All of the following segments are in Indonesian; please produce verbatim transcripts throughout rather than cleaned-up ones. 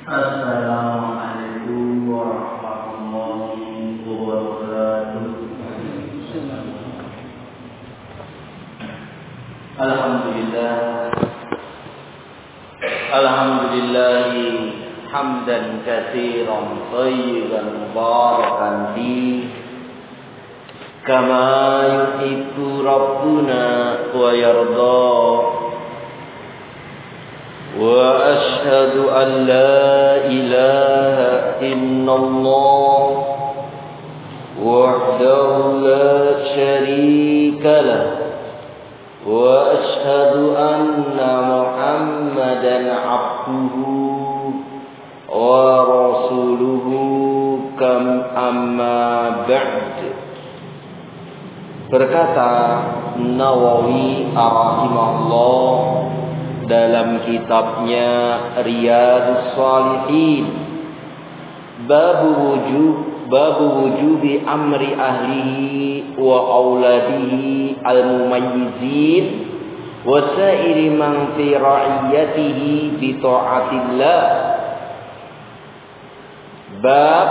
Assalamualaikum warahmatullahi wabarakatuh. Alhamdulillah. Alhamdulillah hamdan katsiran thayyiban mubarakan fi kama yuhibbu rabbuna wa yarda. Wa ashhadu an la ilaha illallah wahdahu la syarika lah wa ashhadu anna Muhammadan abduhu wa rasuluhu kam amma ba'd. Berkata Nawawi rahimahullah dalam kitabnya Riyadhus Shalihin, bab wujub bab wujubi amri ahlihi wa auladihi al-mumayyizin wa sa'iri man fi ra'iyatihi bi ta'atillah. Bab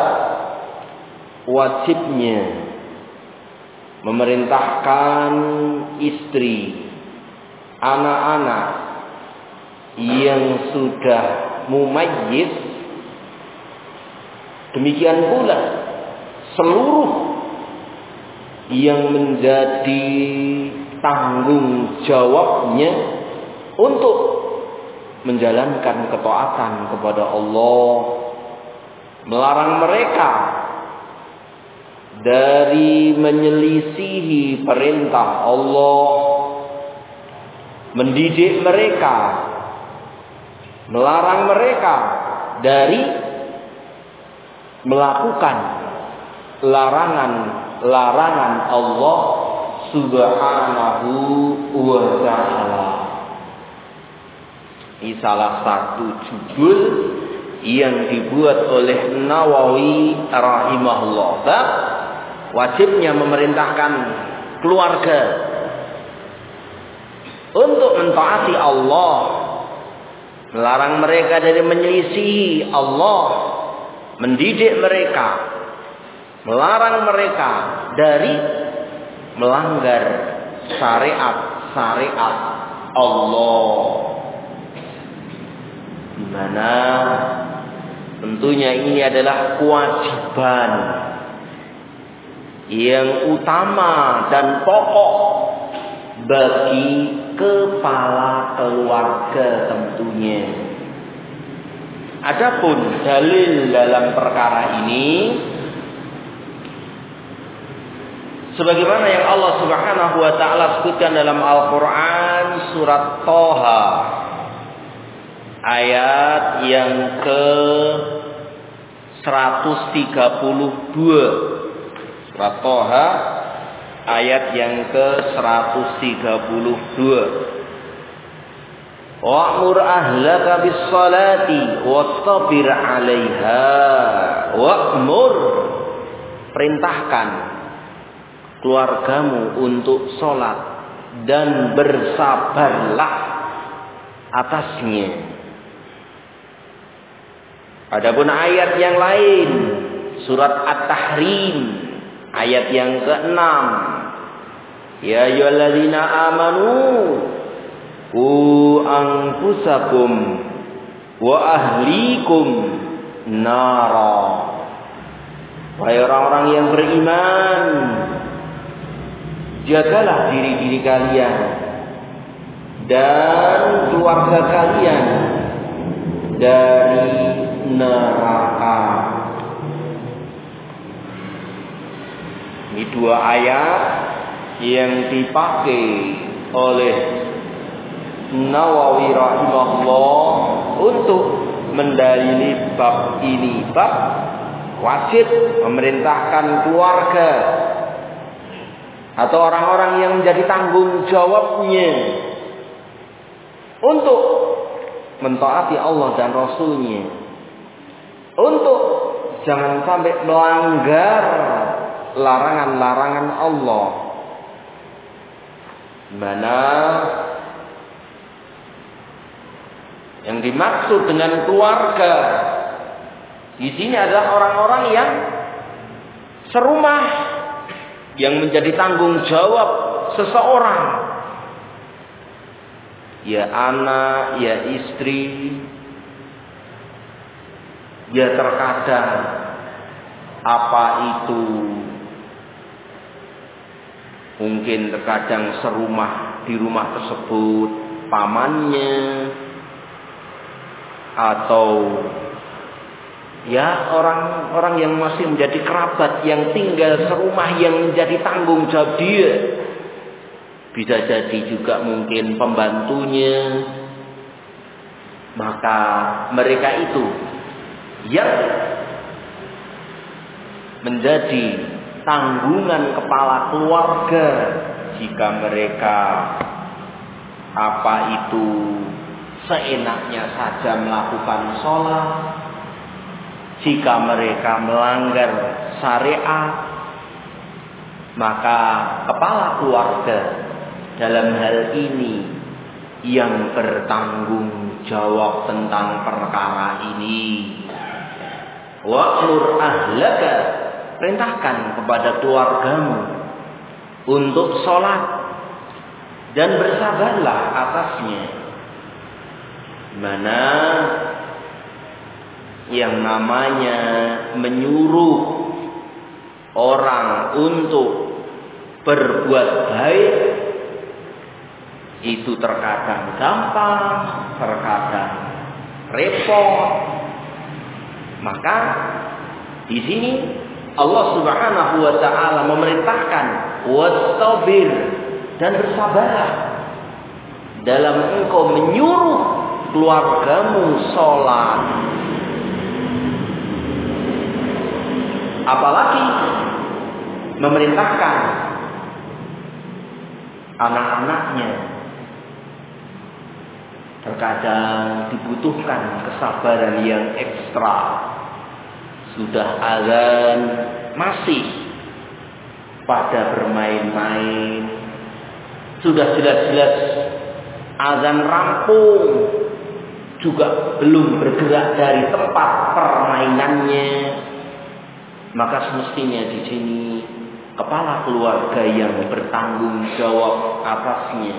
wajibnya memerintahkan istri, anak-anak yang sudah mumayyiz, demikian pula seluruh yang menjadi tanggung jawabnya untuk menjalankan ketaatan kepada Allah, melarang mereka dari menyelisihi perintah Allah, mendidik mereka, melarang mereka dari melakukan larangan-larangan Allah Subhanahu wa ta'ala. Ini salah satu judul yang dibuat oleh Nawawi rahimahullah. Bab wajibnya memerintahkan keluarga untuk mentaati Allah, melarang mereka dari menyelisihi Allah, mendidik mereka, melarang mereka dari melanggar syariat-syariat Allah. Di mana tentunya ini adalah kewajiban yang utama dan pokok bagi kepala keluarga tentunya. Adapun dalil dalam perkara ini sebagaimana yang Allah Subhanahu wa taala sebutkan dalam Al-Qur'an surat Thaha ayat yang ke seratus tiga puluh dua. Surat Thaha ayat yang ke seratus tiga puluh dua. Wa'mur ahlaka bis-salati wastabir 'alaiha. Wa'mur, perintahkan keluargamu untuk salat dan bersabarlah atasnya. Adapun ayat yang lain surat At-Tahrim ayat yang keenam, ya ayyuhalladzina amanu qu anfusakum wa ahlikum nara. Wahai orang-orang yang beriman, jagalah diri-diri kalian dan keluarga kalian dari neraka. Ini dua ayat yang dipakai oleh Nawawi rahimahullah untuk mendalili bab ini. Bab wajib memerintahkan keluarga atau orang-orang yang menjadi tanggung jawabnya untuk mentaati Allah dan Rasulnya, untuk jangan sampai melanggar larangan-larangan Allah. Mana yang dimaksud dengan keluarga Di sini adalah orang-orang yang serumah, yang menjadi tanggung jawab seseorang. Ya anak, ya istri. Ya terkadang apa itu mungkin terkadang serumah di rumah tersebut pamannya, atau ya orang-orang yang masih menjadi kerabat yang tinggal serumah yang menjadi tanggung jawab dia. Bisa jadi juga mungkin pembantunya. Maka mereka itu yang menjadi tanggungan kepala keluarga jika mereka apa itu seenaknya saja melakukan sholat, jika mereka melanggar syariat, maka kepala keluarga dalam hal ini yang bertanggung jawab tentang perkara ini. Wa'mur ahlaka, perintahkan kepada keluargamu untuk sholat dan bersabarlah atasnya. Mana yang namanya menyuruh orang untuk berbuat baik itu terkadang gampang, terkadang repot. Maka di sini Allah Subhanahu wa taala memerintahkan wastabir, dan bersabarlah dalam engkau menyuruh keluargamu sholat. Apalagi memerintahkan anak-anaknya. Terkadang dibutuhkan kesabaran yang ekstra. Sudah azan masih pada bermain-main. Sudah jelas-jelas azan rampung, juga belum bergerak dari tempat permainannya. Maka semestinya di sini kepala keluarga yang bertanggung jawab atasnya.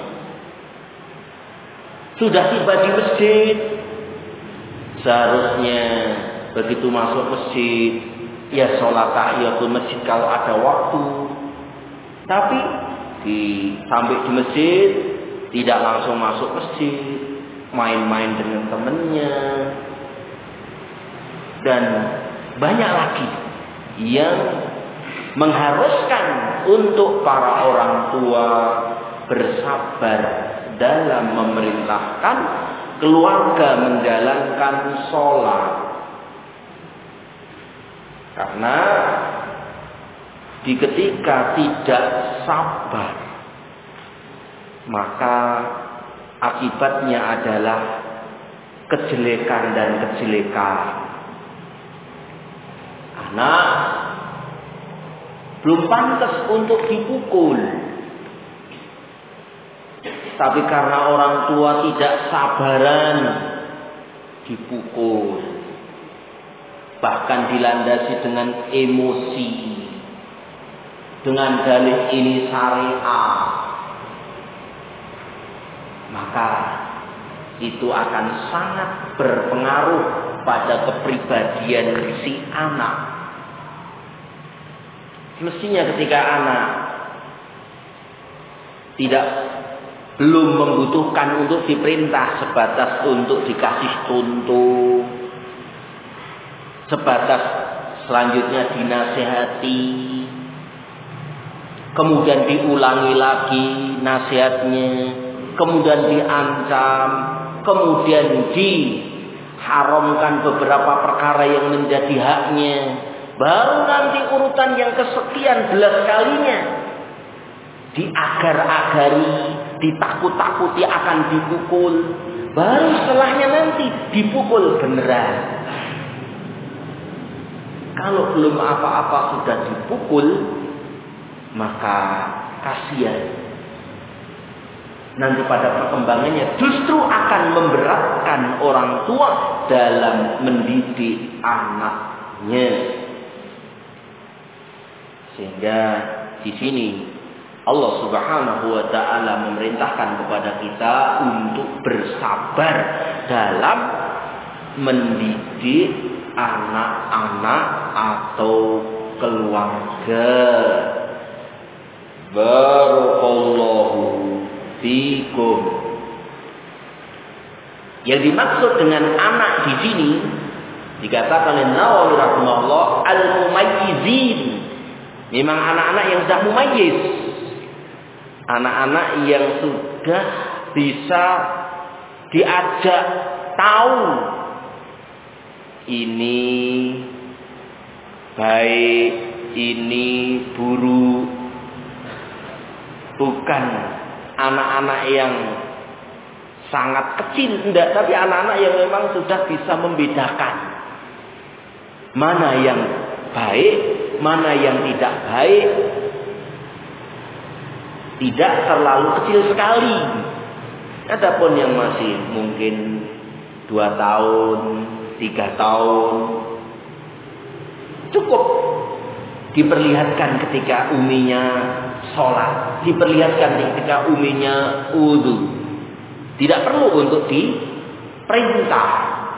Sudah tiba di masjid, seharusnya begitu masuk masjid, ya sholat tahiyatul masjid kalau ada waktu. Tapi di sampai di masjid tidak langsung masuk masjid, main-main dengan temannya, dan banyak lagi yang mengharuskan untuk para orang tua bersabar dalam memerintahkan keluarga menjalankan sholat. Karena di ketika tidak sabar, maka akibatnya adalah kejelekan dan kejelekan. Anak belum pantas untuk dipukul, tapi karena orang tua tidak sabaran dipukul, bahkan dilandasi dengan emosi, dengan dalih ini syariat, maka itu akan sangat berpengaruh pada kepribadian si anak. Mestinya ketika anak tidak belum membutuhkan untuk diperintah, sebatas untuk dikasih contoh, sebatas selanjutnya dinasihati, kemudian diulangi lagi nasihatnya, kemudian diancam, kemudian diharamkan beberapa perkara yang menjadi haknya, baru nanti urutan yang kesekian belas kalinya diagar-agari, ditakut-takuti akan dipukul, baru setelahnya nanti dipukul beneran. Kalau belum apa-apa sudah dipukul, maka kasihan. nanti pada perkembangannya justru akan memberatkan orang tua dalam mendidik anaknya. Sehingga di sini Allah Subhanahu wa taala memerintahkan kepada kita untuk bersabar dalam mendidik anak-anak atau keluarga. Barakallahu fikum. Yang dimaksud dengan anak di sini dikatakan oleh Nawawi rahimahullah al-mumayyizin. Memang anak-anak yang sudah mumayyiz. Anak-anak yang sudah bisa diajak tahu ini baik, ini buruk. Bukan anak-anak yang sangat kecil, enggak, tapi anak-anak yang memang sudah bisa membedakan mana yang baik, mana yang tidak baik. Tidak terlalu kecil sekali. Adapun yang masih mungkin dua tahun, tiga tahun, cukup diperlihatkan ketika uminya sholat, diperlihatkan ketika uminya wudu. Tidak perlu untuk diperintah.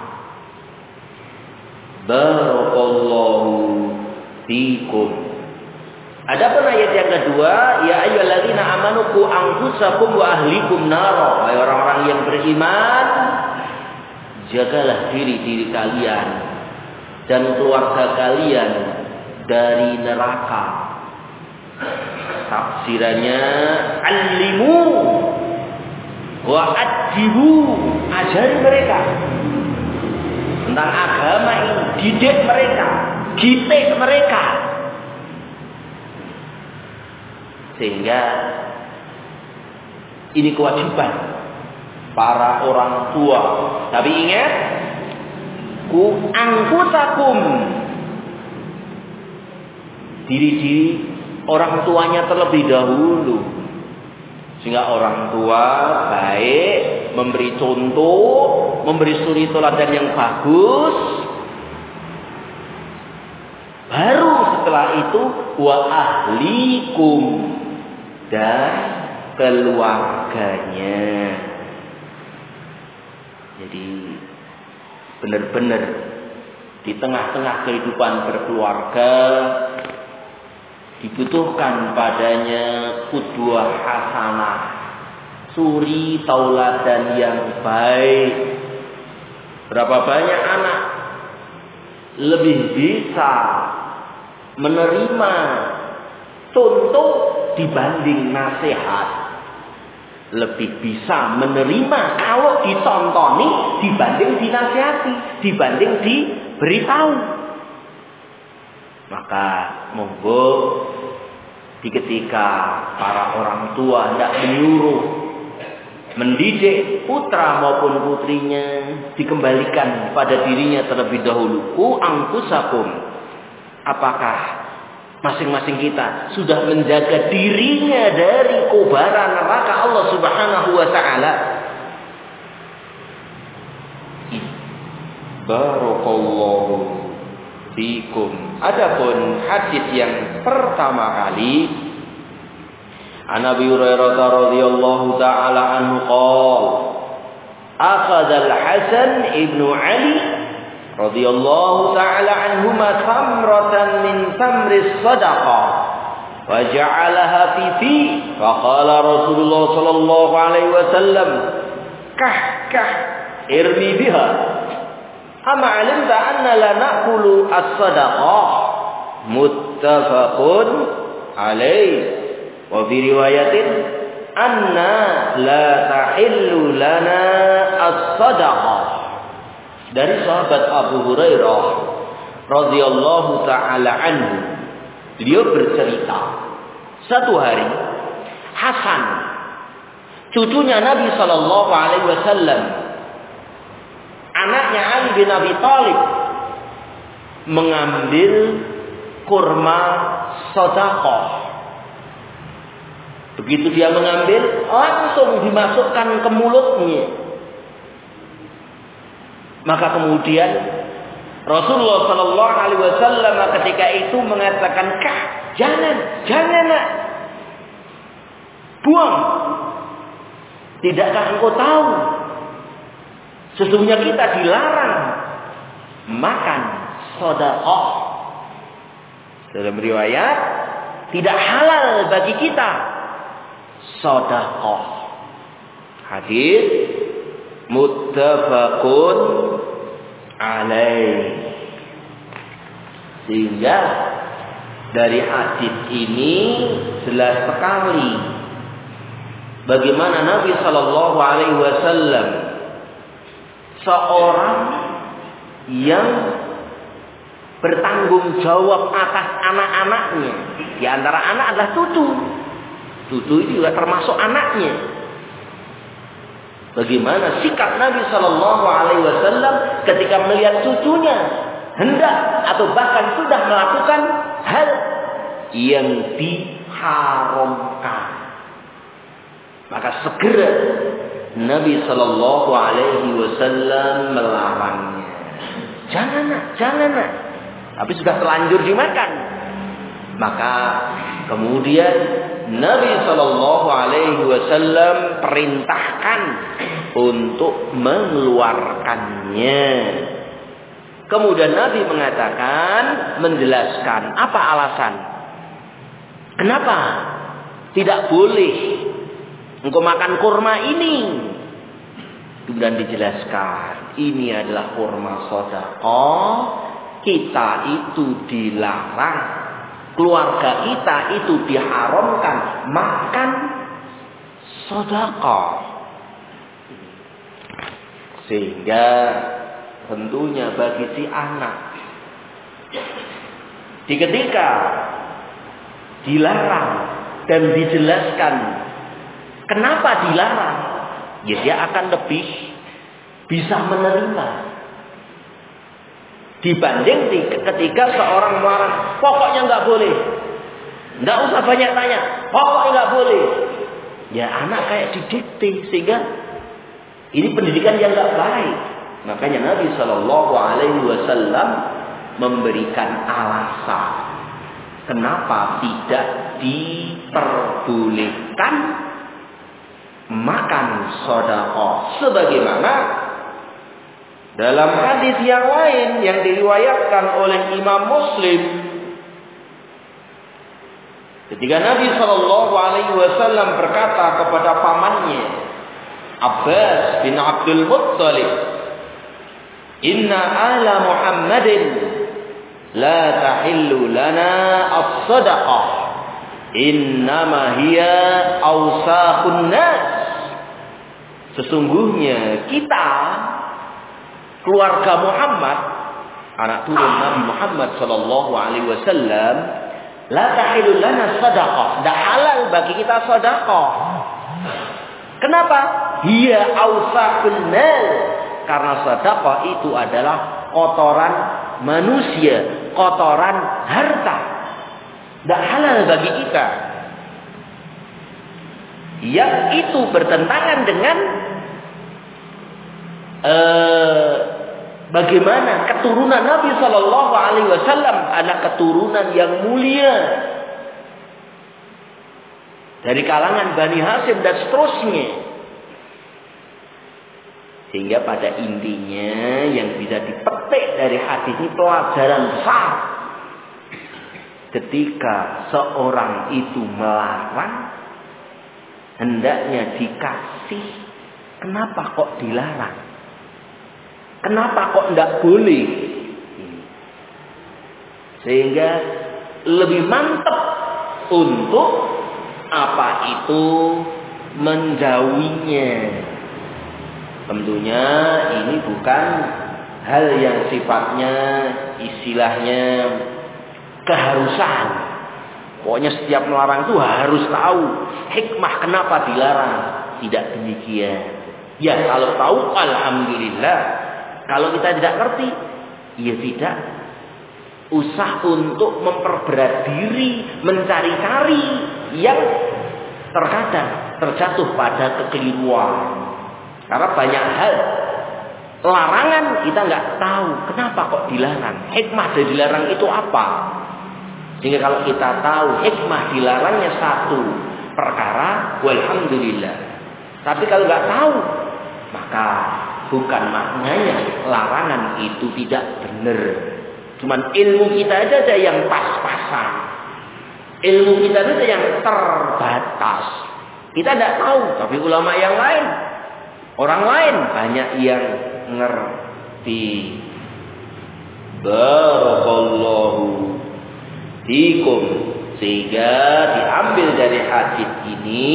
Barakallahu fikum. Adapun ayat yang kedua, ya ayyuhalladzina amanu qu anfusakum wa ahlikum nara. Wahai orang-orang yang beriman, jagalah diri-diri kalian dan keluarga kalian dari neraka. Tafsirannya allimu wa adibu, ajari mereka tentang agama ini, didik mereka, didik mereka. Sehingga ini kewajiban para orang tua. Tapi ingat, ku anfusakum, diri-diri orang tuanya terlebih dahulu. Sehingga orang tua baik, memberi contoh, memberi suri teladan yang bagus. Baru setelah itu wa ahlikum, dan keluarganya. Jadi benar-benar di tengah-tengah kehidupan berkeluarga dibutuhkan padanya qudwah hasanah, suri tauladan yang baik. Berapa banyak anak lebih bisa menerima contoh dibanding nasihat. Lebih bisa menerima kalau ditontoni dibanding dinasihati, dibanding diberitahu. Maka monggo di ketika para orang tua hendak menyuruh mendidik putra maupun putrinya, dikembalikan pada dirinya terlebih dahulu. Ku anfusakum, apakah masing-masing kita sudah menjaga dirinya dari kobaran neraka Allah Subhanahu wa taala? Barakallahu fikum. Adapun hadis yang pertama kali, An Abi Hurairah radhiyallahu taala anhu qala, akhadha al-Hasan ibnu Ali radhiyallahu ta'ala anhuma tamratan min tamris sadaqah wa ja'alaha fi fi fa qala Rasulullah sallallahu alaihi wasallam kah kah irmi biha ama alimta anna la na'kulu as-sadaqah muttafaqun alaih wa fi riwayatin anna la tahillu lana as-sadaqah. Dari sahabat Abu Hurairah radhiyallahu taala anhu, beliau bercerita, satu hari Hasan, cucunya Nabi sallallahu alaihi wasallam, anaknya Ali bin Abi Thalib, mengambil kurma sedekah Begitu dia mengambil, langsung dimasukkan ke mulutnya. Maka kemudian Rasulullah Shallallahu Alaihi Wasallam ketika itu mengatakan, "Kah, jangan, jangan nak, buang. Tidakkah engkau tahu? Sesungguhnya kita dilarang makan sedekah." Dalam riwayat, tidak halal bagi kita sedekah. Hadis muttafaqun alaih. Sehingga dari hadis ini jelas sekali bagaimana Nabi Shallallahu Alaihi Wasallam seorang yang bertanggung jawab atas anak-anaknya. Di antara anak adalah cucu. Cucu itu juga termasuk anaknya. Bagaimana sikap Nabi Shallallahu Alaihi Wasallam ketika melihat cucunya hendak atau bahkan sudah melakukan hal yang diharamkan, maka segera Nabi Shallallahu Alaihi Wasallam melarangnya. Jangan nak, jangan nak. Tapi sudah terlanjur dimakan. Maka kemudian Nabi Shallallahu Alaihi Wasallam perintahkan untuk mengeluarkannya. Kemudian Nabi mengatakan, menjelaskan apa alasan. Kenapa tidak boleh engkau makan kurma ini? Kemudian dijelaskan, ini adalah kurma sedekah. Kita itu dilarang, keluarga kita itu diharamkan makan sedekah. Sehingga tentunya bagi si anak, di ketika dilarang dan dijelaskan kenapa dilarang, ya dia akan lebih bisa menerima dibanding ketika seorang melarang, pokoknya nggak boleh, nggak usah banyak tanya, pokoknya nggak boleh. Ya anak kayak didikte, sehingga ini pendidikan yang nggak baik. Makanya Nabi Shallallahu Alaihi Wasallam memberikan alasan kenapa tidak diperbolehkan makan sedekah, sebagaimana dalam hadis yang lain yang diriwayatkan oleh Imam Muslim, ketika Nabi Shallallahu Alaihi Wasallam berkata kepada pamannya Abbas bin Abdul Muttalib, "Inna ala Muhammadin la tahillu lana as-sadaqah, innama hiya awsaqun nas." Sesungguhnya kita, keluarga Muhammad, anak turun Nabi Muhammad Sallallahu Alaihi Wasallam, la tahillu lana sadaqah, tidak halal bagi kita sedekah. Kenapa? Hiya awsaqun nas, karena sedekah itu adalah kotoran manusia, kotoran harta, tidak halal bagi kita. Yang itu bertentangan dengan uh, bagaimana keturunan Nabi Shallallahu Alaihi Wasallam adalah keturunan yang mulia dari kalangan Bani Hashim dan seterusnya. Sehingga pada intinya yang bisa dipetik dari hadis ini pelajaran besar. Ketika seorang itu melarang, hendaknya dikasih. Kenapa kok dilarang? Kenapa kok tidak boleh? Sehingga lebih mantap untuk apa itu menjauhinya. Tentunya ini bukan hal yang sifatnya istilahnya keharusan. Pokoknya setiap melarang itu harus tahu hikmah kenapa dilarang. Tidak demikian. Ya kalau tahu alhamdulillah. Kalau kita tidak ngerti, ya tidak usah untuk memperberat diri, mencari-cari yang terkadang terjatuh pada kekeliruan. Karena banyak hal larangan kita nggak tahu kenapa kok dilarang. Hikmah dari dilarang itu apa? Sehingga kalau kita tahu hikmah dilarangnya satu perkara, walhamdulillah. Tapi kalau nggak tahu, maka bukan maknanya larangan itu tidak benar. Cuman ilmu kita aja yang pas-pasan. Ilmu kita saja yang terbatas. Kita tidak tahu, tapi ulama yang lain, orang lain banyak yang ngerti. Barakallahu fikum. Sehingga diambil dari hadis ini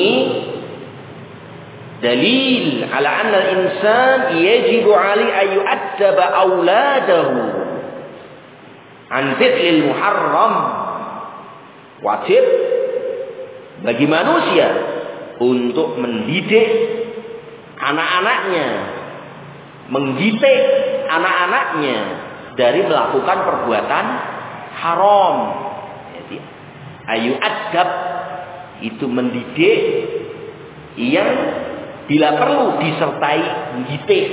dalil ala anna al-insan yajibu ali an yu'addaba auladahu an fi'lil muharram. Wajib bagi manusia untuk mendidik anak-anaknya, mendidik anak-anaknya dari melakukan perbuatan haram. Jadi ayu adab itu mendidik yang bila perlu disertai mendidik.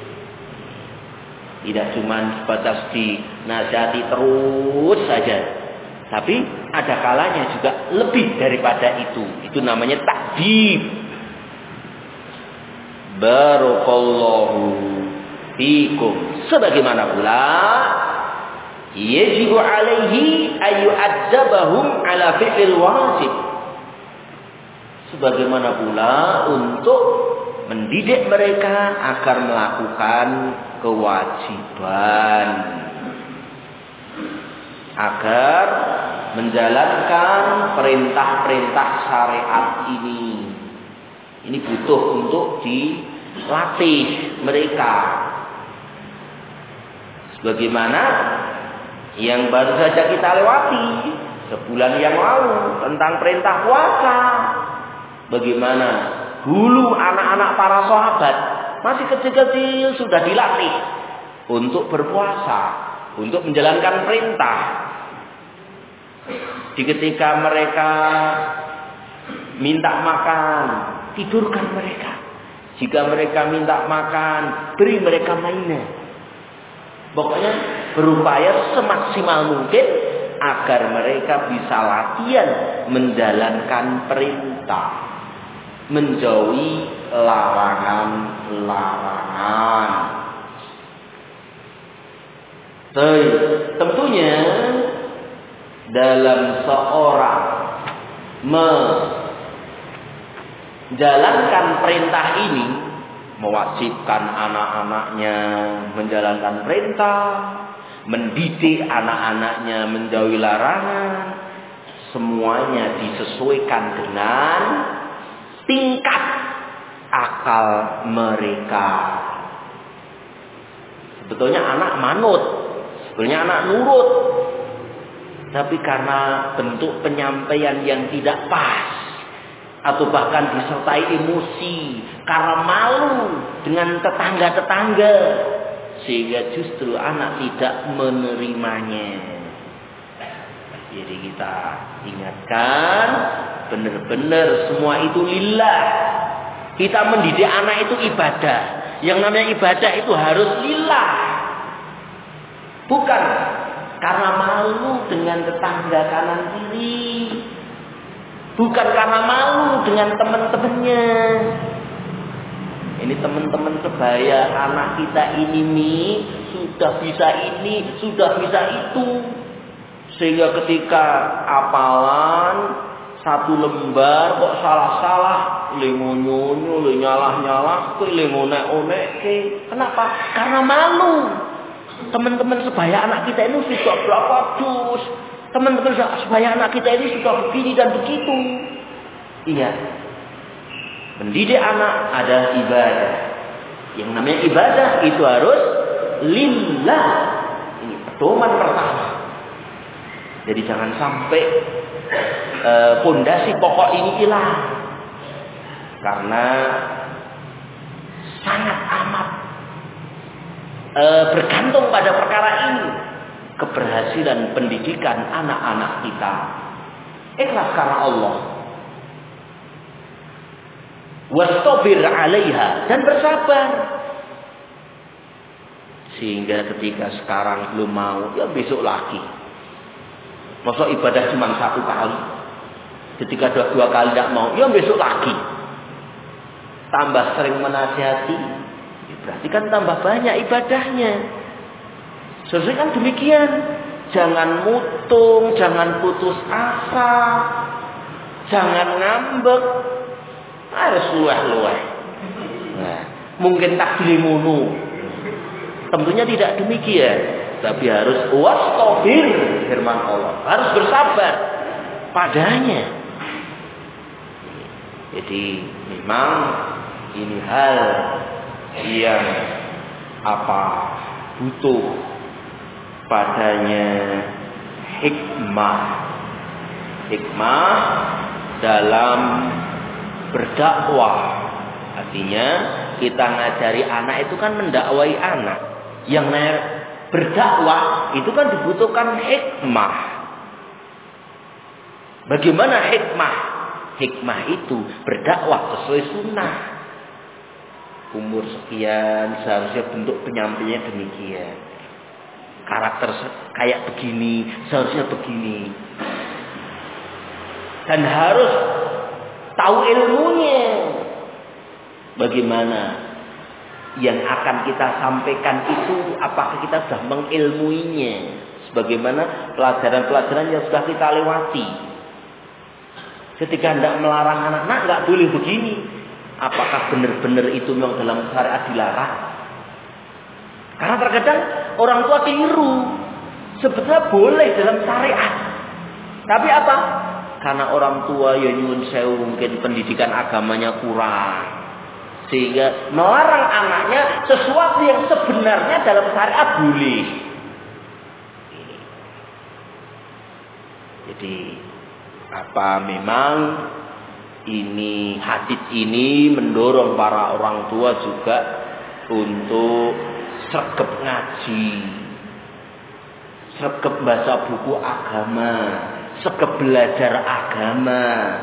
Tidak cuma sebatas dinasihati terus saja, tapi ada kalanya juga lebih daripada itu. Itu namanya takdib. Barakallahu fikum. Sebagaimana pula yajibu alaihi ayu adzabahum ala fi'lil wajib. Sebagaimana pula untuk mendidik mereka agar melakukan kewajiban, agar menjalankan perintah-perintah syariat ini. Ini butuh untuk dilatih mereka. Sebagaimana yang baru saja kita lewati sebulan yang lalu tentang perintah puasa. Bagaimana dulu anak-anak para sahabat masih kecil-kecil sudah dilatih untuk berpuasa, untuk menjalankan perintah. Di ketika mereka minta makan, tidurkan mereka. Jika mereka minta makan, beri mereka mainan. Pokoknya berupaya semaksimal mungkin agar mereka bisa latihan menjalankan perintah, menjauhi larangan-larangan. Tentunya dalam seorang menjalankan perintah ini, mewajibkan anak-anaknya menjalankan perintah, mendidik anak-anaknya menjauhi larangan, semuanya disesuaikan dengan tingkat akal mereka. Sebetulnya anak manut, sebetulnya anak nurut, tapi karena bentuk penyampaian yang tidak pas, atau bahkan disertai emosi, karena malu dengan tetangga-tetangga, sehingga justru anak tidak menerimanya. Jadi kita ingatkan, benar-benar semua itu lillah. Kita mendidik anak itu ibadah. Yang namanya ibadah itu harus lillah. Bukan karena malu dengan tetangga kanan kiri. Bukan karena malu dengan teman-temannya. Ini teman-teman sebaya anak kita ini nih, sudah bisa ini, sudah bisa itu. Sehingga ketika apalan satu lembar kok salah-salah, lengonyono, lenyalah-nyalah, lengonek-onek. Kenapa? Karena malu. Teman-teman sebaya anak kita ini sudah berapa dus. Teman-teman sebaya anak kita ini sudah begini dan begitu. Iya. Mendidik anak adalah ibadah. Yang namanya ibadah itu harus lillah. Ini pedoman pertama. Jadi jangan sampai pondasi uh, pokok ini hilang. Karena sangat amat uh, bergantung pada perkara ini. Keberhasilan pendidikan anak-anak kita. Ikhlas karena Allah. wastabir 'alaiha, dan bersabar. Sehingga ketika sekarang belum mau, ya besok lagi. Masa ibadah cuma satu kali. Ketika dua, dua kali tidak mau, ya besok lagi. Tambah sering menasihati, ya berarti kan tambah banyak ibadahnya. Seharusnya kan demikian. Jangan mutung, jangan putus asa, jangan ngambek. Harus luweh-luweh. Nah, mungkin tak dilimu. Tentunya tidak demikian, tapi harus wastabir, firman Allah, harus bersabar padanya. Jadi memang ini hal yang apa butuh padanya hikmah, hikmah dalam berdakwah. Artinya kita ngajari anak itu kan mendakwai anak. Yang berdakwah itu kan dibutuhkan hikmah. Bagaimana hikmah? Hikmah itu berdakwah sesuai sunnah. Umur sekian seharusnya bentuk penyampaiannya demikian. Karakter kayak begini seharusnya begini. Dan harus tahu ilmunya. Bagaimana yang akan kita sampaikan itu, apakah kita sudah mengilmuinya sebagaimana pelajaran-pelajaran yang sudah kita lewati. Ketika hendak melarang anak, nak nggak boleh begini, apakah benar-benar itu memang dalam syariat dilarang? Karena terkadang orang tua keliru, sebetulnya boleh dalam syariat, tapi apa? Karena orang tua ya nyuwun sewu, mungkin pendidikan agamanya kurang, sehingga melarang anaknya sesuatu yang sebenarnya dalam syariat boleh. Jadi apa memang ini hadis ini mendorong para orang tua juga untuk sregep ngaji, sregep baca buku agama, sregep belajar agama.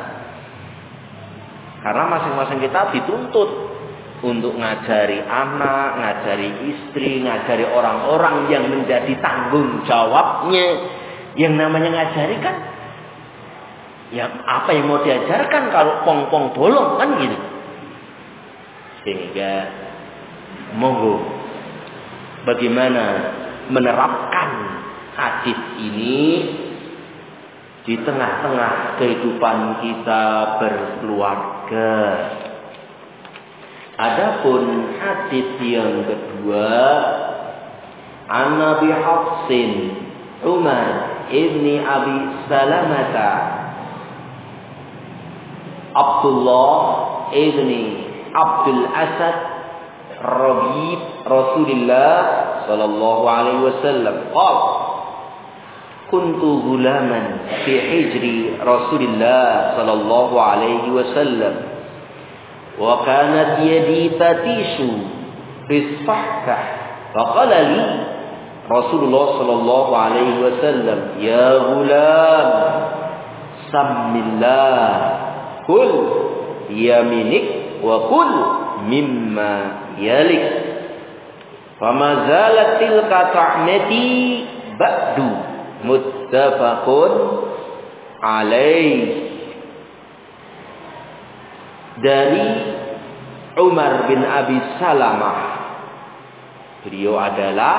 Karena masing-masing kita dituntut untuk ngajari anak, ngajari istri, ngajari orang-orang yang menjadi tanggung jawabnya. Yang namanya ngajari kan, ya apa yang mau diajarkan kalau pong-pong bolong kan gitu. Sehingga monggo bagaimana menerapkan hadis ini di tengah-tengah kehidupan kita berkeluarga. Adapun hadis yang kedua, an Nabi Hafsin Umar ibni Abi Salamata Abdullah ibni Abdul Asad Rabib Rasulullah sallallahu alaihi wasallam qala kuntu gulaman fi hijri Rasulullah sallallahu alaihi wasallam wa kanat yadi tatishu fi sahkah faqala li Rasulullah sallallahu alaihi wasallam ya gulam sammillah kul yaminik wa kul mimma yalik fama zalat tilka ta'mati ba'du muttafaqun alaih. Dari Umar bin Abi Salamah, beliau adalah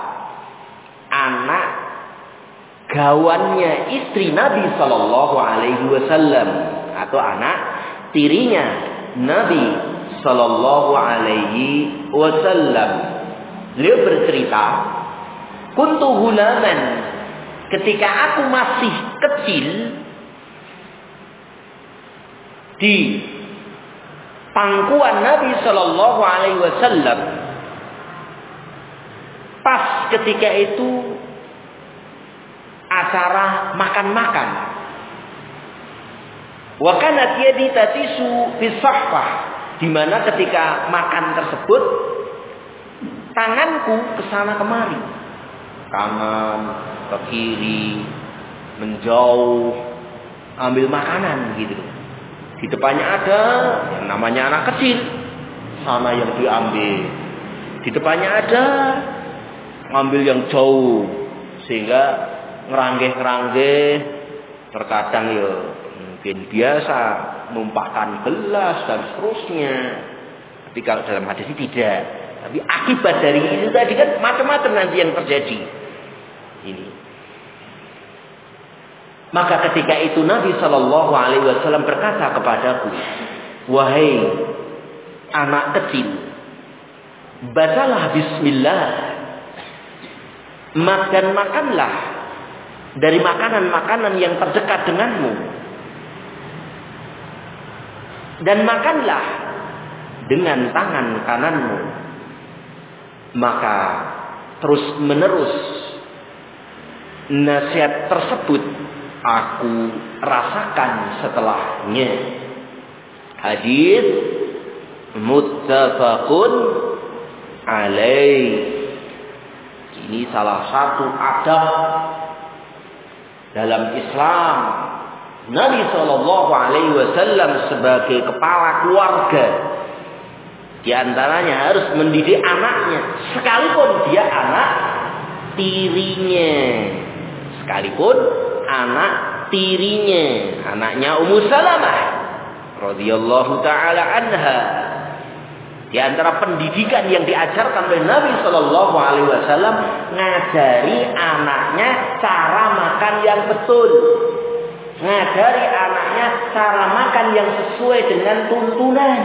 anak gawannya istri Nabi sallallahu alaihi wasallam atau anak tirinya Nabi sallallahu alaihi wasallam. Beliau bercerita, kuntu gulaman, ketika aku masih kecil di pangkuan Nabi sallallahu alaihi wasallam, pas ketika itu acara makan-makan. Wa kanat yadi tatisu fi sahfah, di mana ketika makan tersebut tanganku kesana kemari, kanan ke kiri, menjauh ambil makanan gitu. Di depannya ada, yang namanya anak kecil. Sana yang diambil, di depannya ada, ngambil yang jauh, sehingga ngeranggeh-ngeranggeh, terkadang ya mungkin biasa numpahkan gelas dan seterusnya. Tapi kalau dalam hadis ini tidak. Tapi akibat dari itu tadi kan macam-macam nanti yang terjadi. Ini. Maka ketika itu Nabi Shallallahu Alaihi Wasallam berkata kepadaku, wahai anak kecil, bacalah Bismillah, dan makanlah dari makanan-makanan yang terdekat denganmu, dan makanlah dengan tangan kananmu. Maka terus menerus nasihat tersebut aku rasakan setelahnya. Hadis muttafaqun alaih. Ini salah satu adab dalam Islam. Nabi Shallallahu Alaihi Wasallam sebagai kepala keluarga, di antaranya harus mendidik anaknya, sekalipun dia anak tirinya, sekalipun anak tirinya, anaknya Ummu Salamah radhiyallahu taala anha. Di antara pendidikan yang diajarkan oleh Nabi Shallallahu Alaihi Wasallam, ngajari anaknya cara makan yang betul, ngajari anaknya cara makan yang sesuai dengan tuntunan.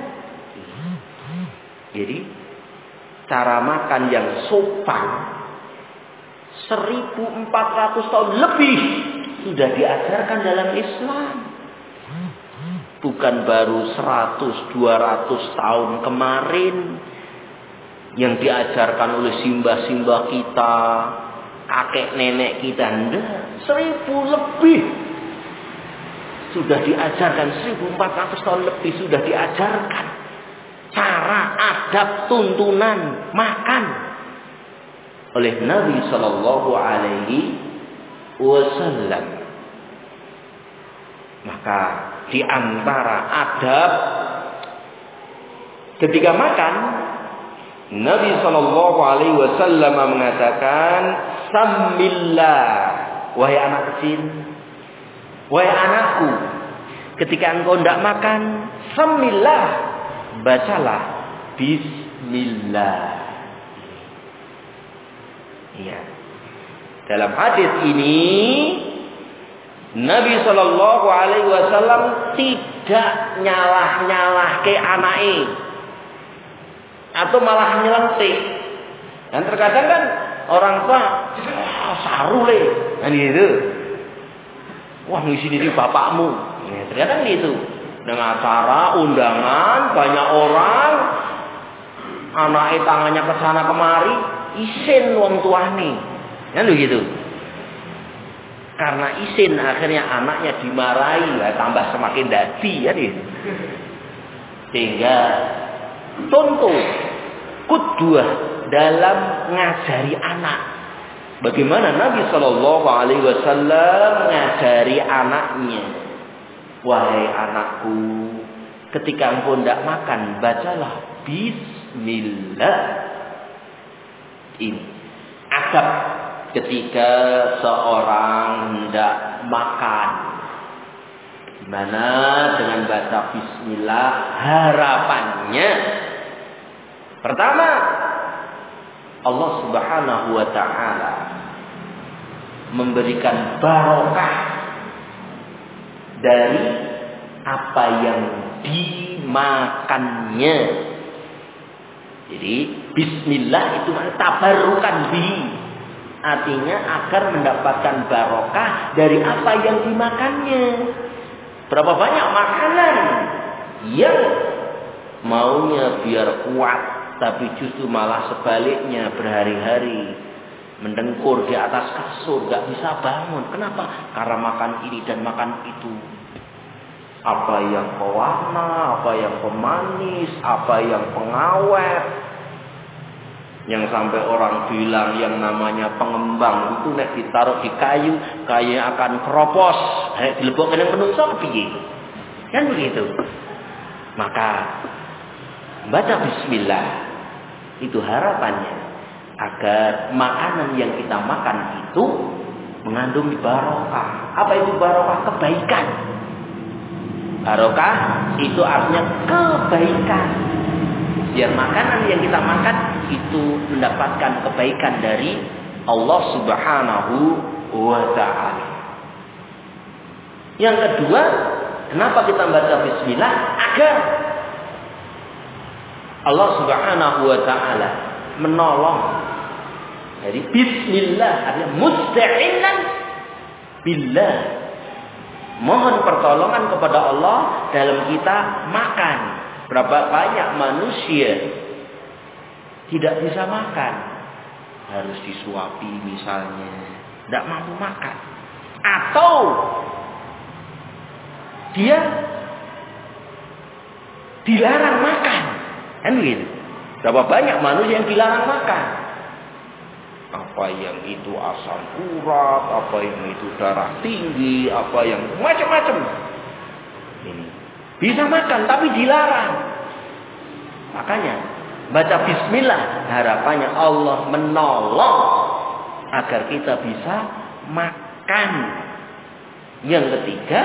Jadi cara makan yang sopan seribu empat ratus tahun lebih sudah diajarkan dalam Islam. Bukan baru seratus dua ratus tahun kemarin yang diajarkan oleh simbah-simbah kita, kakek nenek kita. Enggak, seribu lebih sudah diajarkan, seribu empat ratus tahun lebih sudah diajarkan cara, adab, tuntunan makan oleh Nabi Shallallahu Alaihi Wasallam. Maka di antara adab ketika makan, Nabi Shallallahu Alaihi Wasallam mengatakan, "Samillah, wahai anak kecil, wahai anakku, ketika engkau hendak makan, samillah, bacalah Bismillah." Iya. Dalam hadis ini Nabi Shallallahu Alaihi Wasallam tidak nyalah-nyalah ke anaknya atau malah nyelentik. Dan terkadang kan orang tua oh, saru le, kan gitu. Wah di sini di bapakmu, ya, terkadang gitu. Dengan acara undangan banyak orang, anaknya tangannya ke sana kemari, isin wong tuane, kan begitu. Karena isin akhirnya anaknya dimarahi, lah tambah semakin dadi ya nih. Sehingga contoh kudwah dalam ngajari anak. Bagaimana Nabi Shallallahu Alaihi Wasallam ngajari anaknya. Wahai anakku, ketika engkau hendak makan, bacalah Bismillah. Ini adab ketika seorang hendak makan, dimana dengan baca Bismillah harapannya pertama Allah Subhanahu Wa Taala memberikan barokah dari apa yang dimakannya. Jadi Bismillah itu maknanya tabarukan bi. Artinya agar mendapatkan barokah dari apa yang dimakannya. Berapa banyak makanan yang maunya biar kuat, tapi justru malah sebaliknya berhari-hari mendengkur di atas kasur, gak bisa bangun. Kenapa? Karena makan ini dan makan itu. Apa yang pewarna, apa yang pemanis, apa yang pengawet. Yang sampai orang bilang yang namanya pengembang itu nek ditaruh di kayu, kayu akan keropos. Nek dilebokkan yang menungso kepiye? Kan begitu. Maka baca bismillah itu harapannya agar makanan yang kita makan itu mengandung barokah. Apa itu barokah? Kebaikan. Barokah itu artinya kebaikan. Biar makanan yang kita makan itu mendapatkan kebaikan dari Allah Subhanahu wa ta'ala. Yang kedua, kenapa kita baca bismillah? Agar Allah Subhanahu wa ta'ala menolong. Jadi bismillah artinya musta'inan billah. Mohon pertolongan kepada Allah dalam kita makan. Berapa banyak manusia tidak bisa makan. Harus disuapi misalnya. Tidak mampu makan. Atau dia dilarang makan. Kan begitu. Berapa banyak manusia yang dilarang makan. Apa yang itu asam urat, apa yang itu darah tinggi, apa yang macam-macam. Ini bisa makan tapi dilarang. Makanya baca bismillah harapannya Allah menolong agar kita bisa makan. Yang ketiga,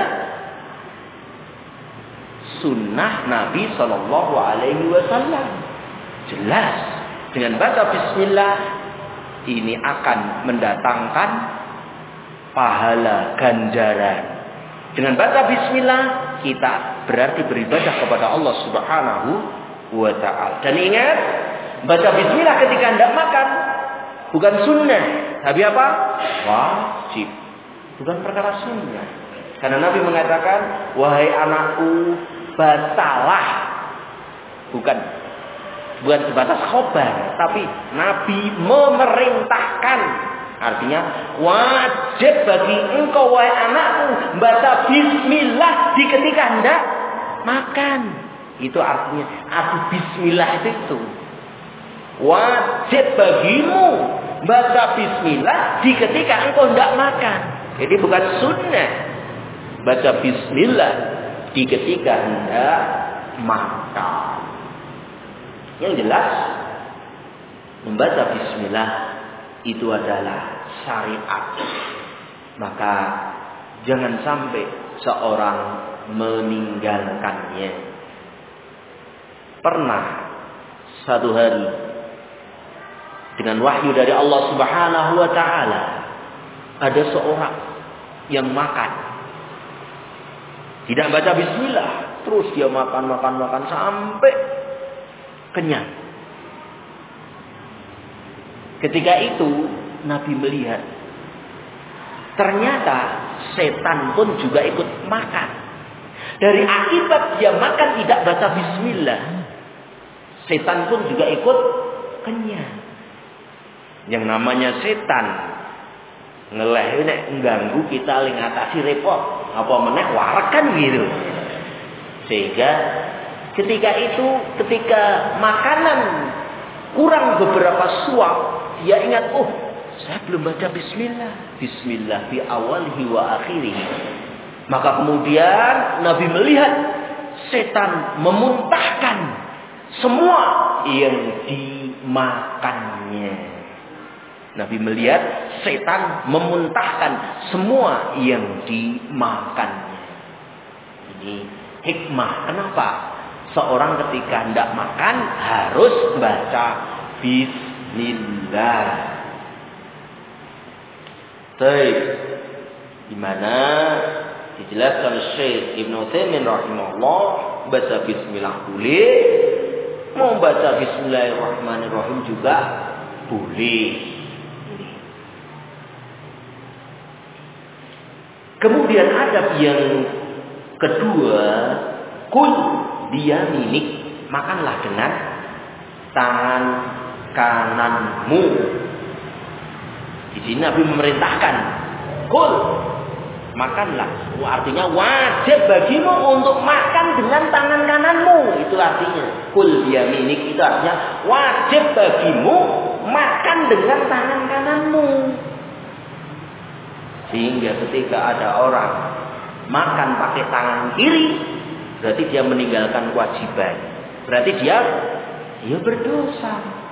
sunnah Nabi Shallallahu Alaihi Wasallam jelas dengan baca bismillah ini akan mendatangkan pahala ganjaran. Dengan baca bismillah kita berarti beribadah kepada Allah Subhanahu wa ta'ala. Dan ingat, baca bismillah ketika hendak makan bukan sunnah, tapi apa? Wajib. Bukan perkara sunnah. Karena Nabi mengatakan, wahai anakku, bacalah. Bukan bukan sebatas khobar, tapi Nabi memerintahkan. Artinya wajib bagi engkau wahai anakku baca bismillah di ketika hendak makan. Itu artinya arti bismillah itu. Wajib bagimu baca bismillah di ketika engkau hendak makan. Jadi bukan sunnah baca bismillah di ketika hendak makan. Yang jelas membaca bismillah itu adalah syariat. Maka jangan sampai seorang meninggalkannya. Pernah satu hari dengan wahyu dari Allah Subhanahu wa ta'ala ada seorang yang makan tidak baca bismillah, terus dia makan makan makan sampai kenyang. Ketika itu Nabi melihat ternyata setan pun juga ikut makan. Dari akibat dia makan tidak baca bismillah, setan pun juga ikut kenyang. Yang namanya setan ngeleh nek mengganggu kita ling atasi repot, apa meneh warak kan gitu. Sehingga ketika itu, ketika makanan kurang beberapa suap, dia ingat, oh saya belum baca bismillah. Bismillah fi awalihi wa akhirihi. Maka kemudian Nabi melihat setan memuntahkan semua yang dimakannya. Nabi melihat setan memuntahkan semua yang dimakannya. Ini hikmah. Kenapa? Seorang ketika hendak makan harus baca bismillah. Baik. Di mana dijelaskan Syekh Ibnu Utsaimin rahimahullah, baca bismillah boleh, mau baca bismillahirrahmanirrahim juga boleh. Kemudian adab yang kedua, kul biyaminik, makanlah dengan tangan kananmu. Di sini Nabi memerintahkan, kul, makanlah. Artinya wajib bagimu untuk makan dengan tangan kananmu. Itu artinya kul biyaminik, itu artinya wajib bagimu makan dengan tangan kananmu. Sehingga ketika ada orang makan pakai tangan kiri, berarti dia meninggalkan kewajiban. Berarti dia dia berdosa.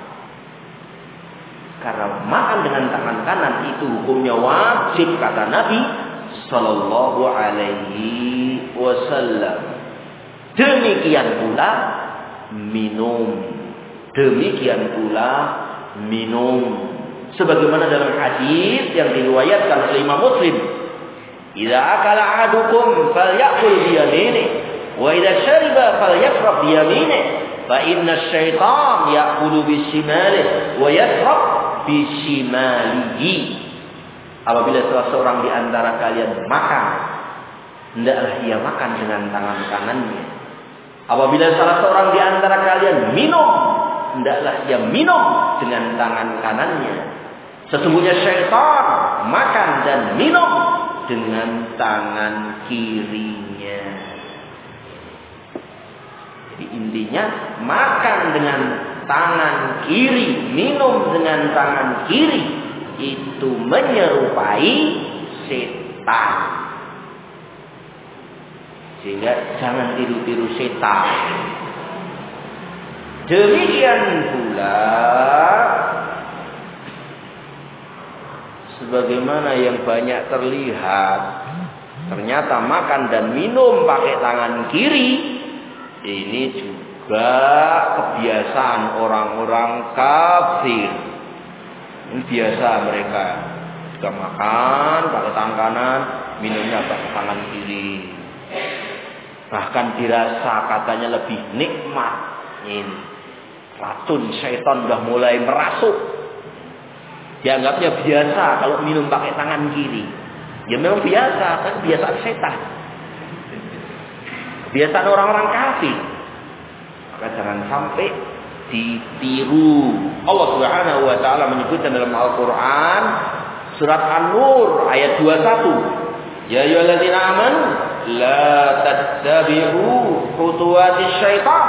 Karena makan dengan tangan kanan itu hukumnya wajib kata Nabi sallallahu alaihi wasallam. Demikian pula minum. Demikian pula minum. Sebagaimana dalam hadis yang diriwayatkan oleh Imam Muslim, "Idza akala ahadukum falyakul bi yaminihi, wa idza syariba falyashrab bi yaminihi, fa inna asy-syaitan ya'kulu bi shimalihi wa yashrab bi shimalihi." Apabila salah seorang di antara kalian makan, hendaklah ia makan dengan tangan kanannya. Apabila salah seorang di antara kalian minum, hendaklah ia minum dengan tangan kanannya. Sesungguhnya syaitan makan dan minum dengan tangan kirinya. Jadi intinya makan dengan tangan kiri, minum dengan tangan kiri itu menyerupai setan. Sehingga jangan tiru-tiru setan. Demikian pula sebagaimana yang banyak terlihat, ternyata makan dan minum pakai tangan kiri ini juga kebiasaan orang-orang kafir. Ini biasa mereka juga makan pakai tangan kanan, minumnya pakai tangan kiri. Bahkan dirasa katanya lebih nikmat. Ini racun syaitan sudah mulai merasuk. Dianggapnya biasa kalau minum pakai tangan kiri. Ya memang biasa, kan kebiasaan setan. Kebiasaan orang-orang kafir. Maka jangan sampai ditiru. Allah Subhanahu wa taala menyebutkan dalam Al-Qur'an surat An-Nur ayat dua puluh satu. Ya ayyuhalladzina amanu la tattabi'u khutuwatis syaitan.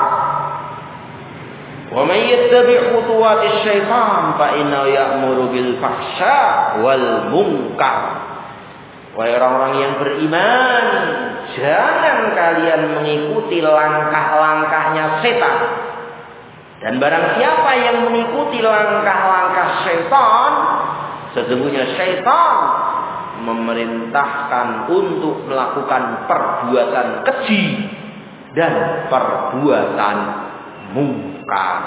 Wa may yattabi' khutuwatis syaitan fa innahu ya'muru bil fahsya wal munkar. Wahai orang-orang yang beriman, jangan kalian mengikuti langkah-langkahnya setan. Dan barang siapa yang mengikuti langkah-langkah syaitan, sesungguhnya syaitan memerintahkan untuk melakukan perbuatan keji dan perbuatan mungkar.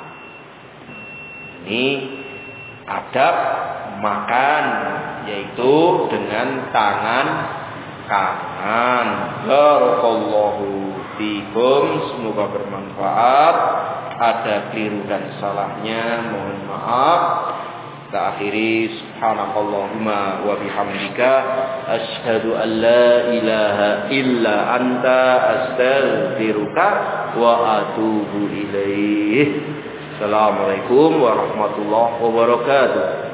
Ini adab makan, yaitu dengan tangan kanan. Barakallahu fikum, semoga bermanfaat. Ada keliru dan salahnya, mohon maaf. Kita akhiri, subhanakallahumma wa bihamdika asyhadu an la ilaha illa anta astaghfiruka wa atubu ilaih. Assalamualaikum warahmatullahi wabarakatuh.